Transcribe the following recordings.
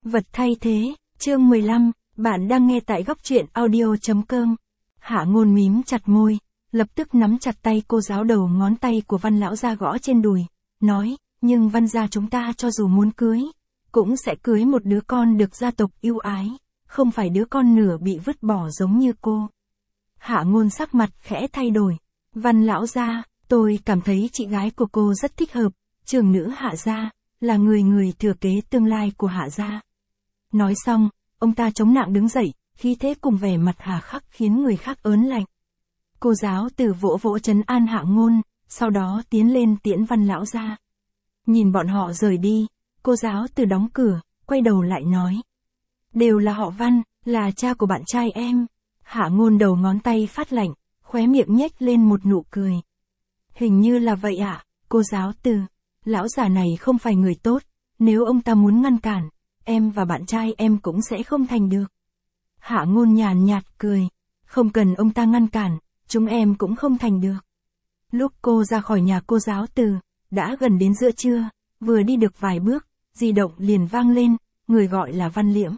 Vật thay thế, chương 15, bạn đang nghe tại góc truyện audio.com. Hạ Ngôn mím chặt môi, lập tức nắm chặt tay cô giáo đầu ngón tay của Văn lão gia gõ trên đùi, nói, nhưng Văn gia chúng ta cho dù muốn cưới, cũng sẽ cưới một đứa con được gia tộc yêu ái, không phải đứa con nửa bị vứt bỏ giống như cô. Hạ Ngôn sắc mặt khẽ thay đổi, Văn lão gia, tôi cảm thấy chị gái của cô rất thích hợp, trưởng nữ Hạ gia, là người thừa kế tương lai của Hạ gia. Nói xong, ông ta chống nạng đứng dậy, khí thế cùng vẻ mặt hà khắc khiến người khác ớn lạnh. Cô giáo từ vỗ vỗ trấn an Hạ Ngôn, sau đó tiến lên tiễn Văn lão gia. Nhìn bọn họ rời đi, cô giáo từ đóng cửa, quay đầu lại nói. Đều là họ Văn, là cha của bạn trai em. Hạ Ngôn đầu ngón tay phát lạnh, khóe miệng nhếch lên một nụ cười. Hình như là vậy ạ, cô giáo từ. Lão già này không phải người tốt, nếu ông ta muốn ngăn cản, em và bạn trai em cũng sẽ không thành được. Hạ Ngôn nhàn nhạt cười, không cần ông ta ngăn cản, chúng em cũng không thành được. Lúc cô ra khỏi nhà cô giáo từ, đã gần đến giữa trưa, vừa đi được vài bước, di động liền vang lên, người gọi là Văn Liễm.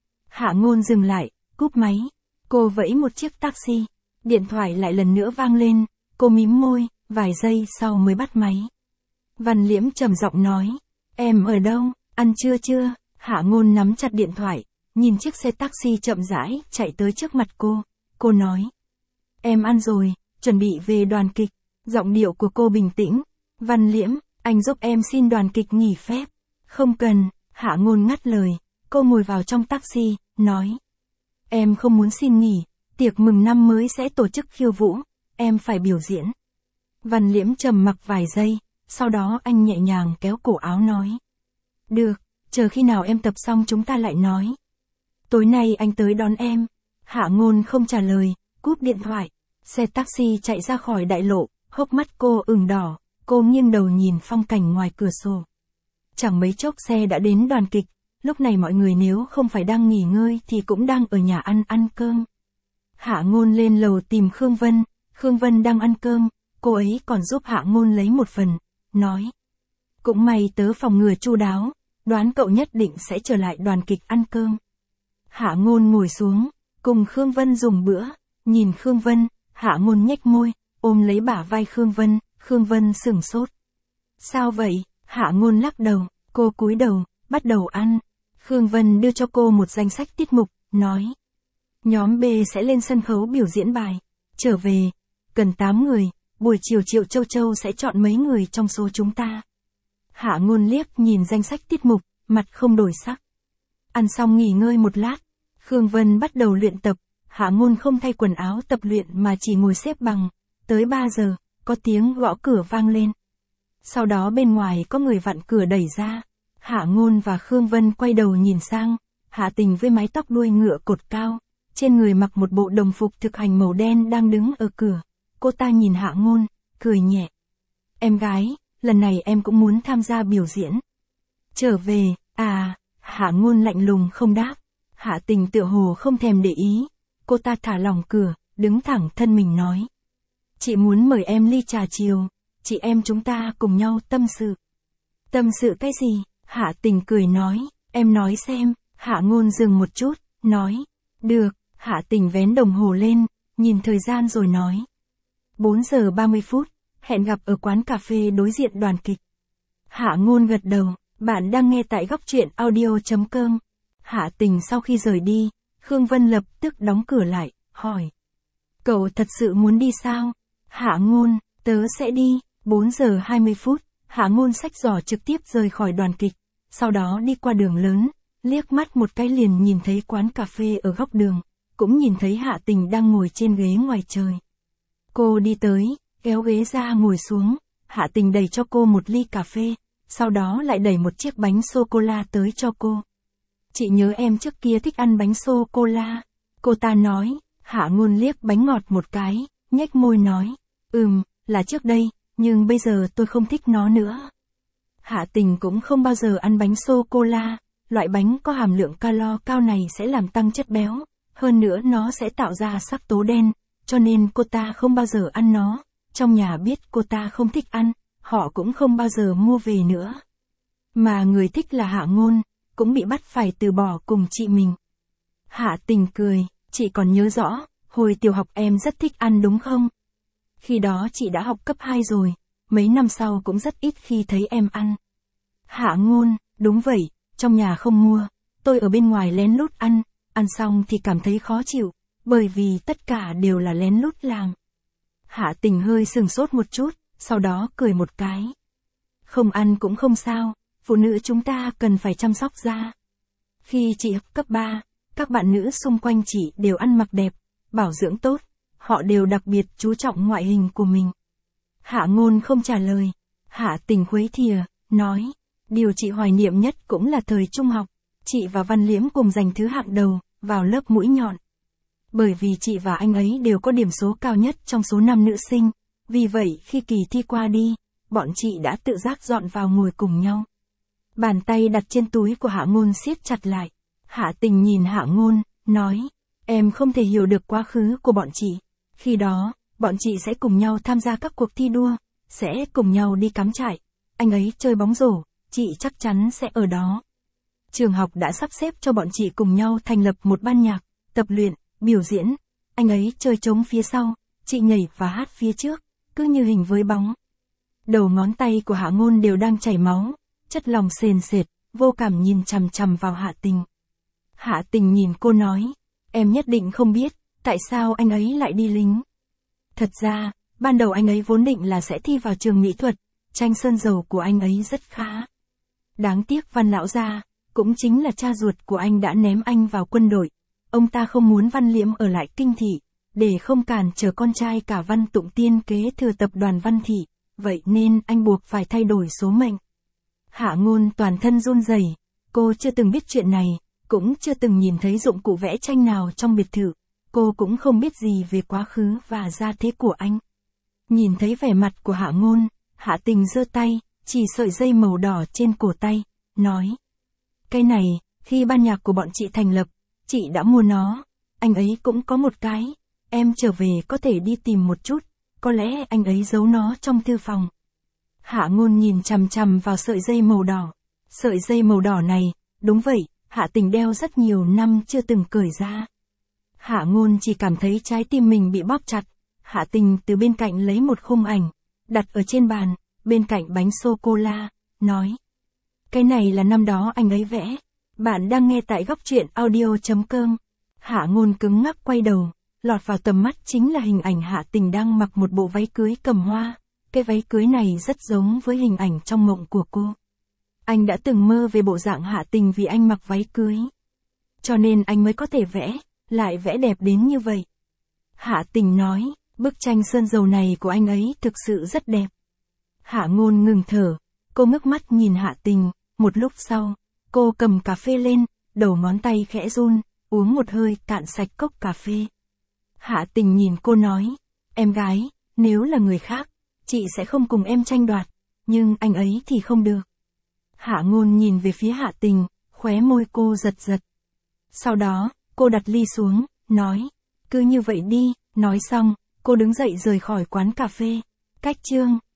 Hạ Ngôn dừng lại, cúp máy, cô vẫy một chiếc taxi, điện thoại lại lần nữa vang lên, cô mím môi, vài giây sau mới bắt máy. Văn Liễm trầm giọng nói, em ở đâu, ăn trưa chưa? Hạ Ngôn nắm chặt điện thoại, nhìn chiếc xe taxi chậm rãi chạy tới trước mặt cô nói. Em ăn rồi, chuẩn bị về đoàn kịch, giọng điệu của cô bình tĩnh. Văn Liễm, anh giúp em xin đoàn kịch nghỉ phép. Không cần, Hạ Ngôn ngắt lời, cô ngồi vào trong taxi, nói. Em không muốn xin nghỉ, tiệc mừng năm mới sẽ tổ chức khiêu vũ, em phải biểu diễn. Văn Liễm trầm mặc vài giây, sau đó anh nhẹ nhàng kéo cổ áo nói. Được, chờ khi nào em tập xong chúng ta lại nói. Tối nay anh tới đón em. Hạ Ngôn không trả lời, cúp điện thoại. Xe taxi chạy ra khỏi đại lộ, hốc mắt cô ửng đỏ, cô nghiêng đầu nhìn phong cảnh ngoài cửa sổ. Chẳng mấy chốc xe đã đến đoàn kịch, lúc này mọi người nếu không phải đang nghỉ ngơi thì cũng đang ở nhà ăn cơm. Hạ Ngôn lên lầu tìm Khương Vân đang ăn cơm, cô ấy còn giúp Hạ Ngôn lấy một phần, nói. Cũng may tớ phòng ngừa chu đáo, đoán cậu nhất định sẽ trở lại đoàn kịch ăn cơm. Hạ Ngôn ngồi xuống, cùng Khương Vân dùng bữa, nhìn Khương Vân, Hạ Ngôn nhếch môi, ôm lấy bả vai Khương Vân sửng sốt. Sao vậy? Hạ Ngôn lắc đầu, cô cúi đầu, bắt đầu ăn. Khương Vân đưa cho cô một danh sách tiết mục, nói. Nhóm B sẽ lên sân khấu biểu diễn bài, trở về, cần 8 người, buổi chiều Triệu Châu Châu sẽ chọn mấy người trong số chúng ta. Hạ Ngôn liếc nhìn danh sách tiết mục, mặt không đổi sắc. Ăn xong nghỉ ngơi một lát, Khương Vân bắt đầu luyện tập, Hạ Ngôn không thay quần áo tập luyện mà chỉ ngồi xếp bằng. Tới 3 giờ, có tiếng gõ cửa vang lên. Sau đó bên ngoài có người vặn cửa đẩy ra. Hạ Ngôn và Khương Vân quay đầu nhìn sang, Hạ Tình với mái tóc đuôi ngựa cột cao, trên người mặc một bộ đồng phục thực hành màu đen đang đứng ở cửa. Cô ta nhìn Hạ Ngôn, cười nhẹ. Em gái, lần này em cũng muốn tham gia biểu diễn. Trở về, à, Hạ Ngôn lạnh lùng không đáp. Hạ Tình tựa hồ không thèm để ý. Cô ta thả lỏng cửa, đứng thẳng thân mình nói. Chị muốn mời em ly trà chiều, chị em chúng ta cùng nhau tâm sự. Tâm sự cái gì? Hạ Tình cười nói, em nói xem. Hạ Ngôn dừng một chút, nói. Được, Hạ Tình vén đồng hồ lên, nhìn thời gian rồi nói. 4 giờ 30 phút, hẹn gặp ở quán cà phê đối diện đoàn kịch. Hạ Ngôn gật đầu, bạn đang nghe tại góc truyện audio.com. Hạ Tình sau khi rời đi, Khương Vân lập tức đóng cửa lại, hỏi. Cậu thật sự muốn đi sao? Hạ Ngôn, tớ sẽ đi. 4 giờ 20 phút, Hạ Ngôn xách giỏ trực tiếp rời khỏi đoàn kịch, sau đó đi qua đường lớn, liếc mắt một cái liền nhìn thấy quán cà phê ở góc đường, cũng nhìn thấy Hạ Tình đang ngồi trên ghế ngoài trời. Cô đi tới, kéo ghế ra ngồi xuống, Hạ Tình đẩy cho cô một ly cà phê, sau đó lại đẩy một chiếc bánh sô-cô-la tới cho cô. Chị nhớ em trước kia thích ăn bánh sô-cô-la. Cô ta nói. Hạ Ngôn liếc bánh ngọt một cái, nhếch môi nói. Là trước đây, nhưng bây giờ tôi không thích nó nữa. Hạ Tình cũng không bao giờ ăn bánh sô-cô-la, loại bánh có hàm lượng calo cao này sẽ làm tăng chất béo, hơn nữa nó sẽ tạo ra sắc tố đen, cho nên cô ta không bao giờ ăn nó. Trong nhà biết cô ta không thích ăn, họ cũng không bao giờ mua về nữa. Mà người thích là Hạ Ngôn, cũng bị bắt phải từ bỏ cùng chị mình. Hạ Tình cười, chị còn nhớ rõ, hồi tiểu học em rất thích ăn đúng không? Khi đó chị đã học cấp 2 rồi, mấy năm sau cũng rất ít khi thấy em ăn. Hạ Ngôn, đúng vậy, trong nhà không mua, tôi ở bên ngoài lén lút ăn xong thì cảm thấy khó chịu, bởi vì tất cả đều là lén lút làm. Hạ Tình hơi sừng sốt một chút, sau đó cười một cái. Không ăn cũng không sao, phụ nữ chúng ta cần phải chăm sóc da. Khi chị học cấp 3, các bạn nữ xung quanh chị đều ăn mặc đẹp, bảo dưỡng tốt, họ đều đặc biệt chú trọng ngoại hình của mình. Hạ Ngôn không trả lời, Hạ Tình khuấy thìa, nói, điều chị hoài niệm nhất cũng là thời trung học, chị và Văn Liễm cùng giành thứ hạng đầu, vào lớp mũi nhọn. Bởi vì chị và anh ấy đều có điểm số cao nhất trong số 5 nữ sinh, vì vậy khi kỳ thi qua đi, bọn chị đã tự giác dọn vào ngồi cùng nhau. Bàn tay đặt trên túi của Hạ Ngôn siết chặt lại. Hạ Tình nhìn Hạ Ngôn, nói, em không thể hiểu được quá khứ của bọn chị. Khi đó, bọn chị sẽ cùng nhau tham gia các cuộc thi đua, sẽ cùng nhau đi cắm trại. Anh ấy chơi bóng rổ, chị chắc chắn sẽ ở đó. Trường học đã sắp xếp cho bọn chị cùng nhau thành lập một ban nhạc, tập luyện, biểu diễn. Anh ấy chơi trống phía sau, chị nhảy và hát phía trước, cứ như hình với bóng. Đầu ngón tay của Hạ Ngôn đều đang chảy máu, chất lòng sền sệt, vô cảm nhìn chằm chằm vào Hạ Tình. Hạ Tình nhìn cô nói, em nhất định không biết, tại sao anh ấy lại đi lính. Thật ra, ban đầu anh ấy vốn định là sẽ thi vào trường mỹ thuật, tranh sơn dầu của anh ấy rất khá. Đáng tiếc Văn lão gia, cũng chính là cha ruột của anh đã ném anh vào quân đội. Ông ta không muốn Văn Liễm ở lại kinh thị, để không cản trở con trai cả Văn Tụng Tiên kế thừa tập đoàn Văn thị, vậy nên anh buộc phải thay đổi số mệnh. Hạ Ngôn toàn thân run rẩy, cô chưa từng biết chuyện này, cũng chưa từng nhìn thấy dụng cụ vẽ tranh nào trong biệt thự, cô cũng không biết gì về quá khứ và gia thế của anh. Nhìn thấy vẻ mặt của Hạ Ngôn, Hạ Tình giơ tay, chỉ sợi dây màu đỏ trên cổ tay, nói. Cái này, khi ban nhạc của bọn chị thành lập, chị đã mua nó, anh ấy cũng có một cái, em trở về có thể đi tìm một chút, có lẽ anh ấy giấu nó trong thư phòng. Hạ Ngôn nhìn chằm chằm vào sợi dây màu đỏ. Sợi dây màu đỏ này, đúng vậy, Hạ Tình đeo rất nhiều năm chưa từng cởi ra. Hạ Ngôn chỉ cảm thấy trái tim mình bị bóp chặt. Hạ Tình từ bên cạnh lấy một khung ảnh, đặt ở trên bàn, bên cạnh bánh sô-cô-la, nói. Cái này là năm đó anh ấy vẽ. Bạn đang nghe tại góc truyện audio.com. Hạ Ngôn cứng ngắc quay đầu, lọt vào tầm mắt chính là hình ảnh Hạ Tình đang mặc một bộ váy cưới cầm hoa. Cái váy cưới này rất giống với hình ảnh trong mộng của cô. Anh đã từng mơ về bộ dạng Hạ Tình vì anh mặc váy cưới. Cho nên anh mới có thể vẽ, lại vẽ đẹp đến như vậy. Hạ Tình nói, bức tranh sơn dầu này của anh ấy thực sự rất đẹp. Hạ Ngôn ngừng thở, cô ngước mắt nhìn Hạ Tình, một lúc sau, cô cầm cà phê lên, đầu ngón tay khẽ run, uống một hơi cạn sạch cốc cà phê. Hạ Tình nhìn cô nói, em gái, nếu là người khác, chị sẽ không cùng em tranh đoạt, nhưng anh ấy thì không được. Hạ Ngôn nhìn về phía Hạ Tình, khóe môi cô giật giật. Sau đó, cô đặt ly xuống, nói, cứ như vậy đi, nói xong, cô đứng dậy rời khỏi quán cà phê. Cách chương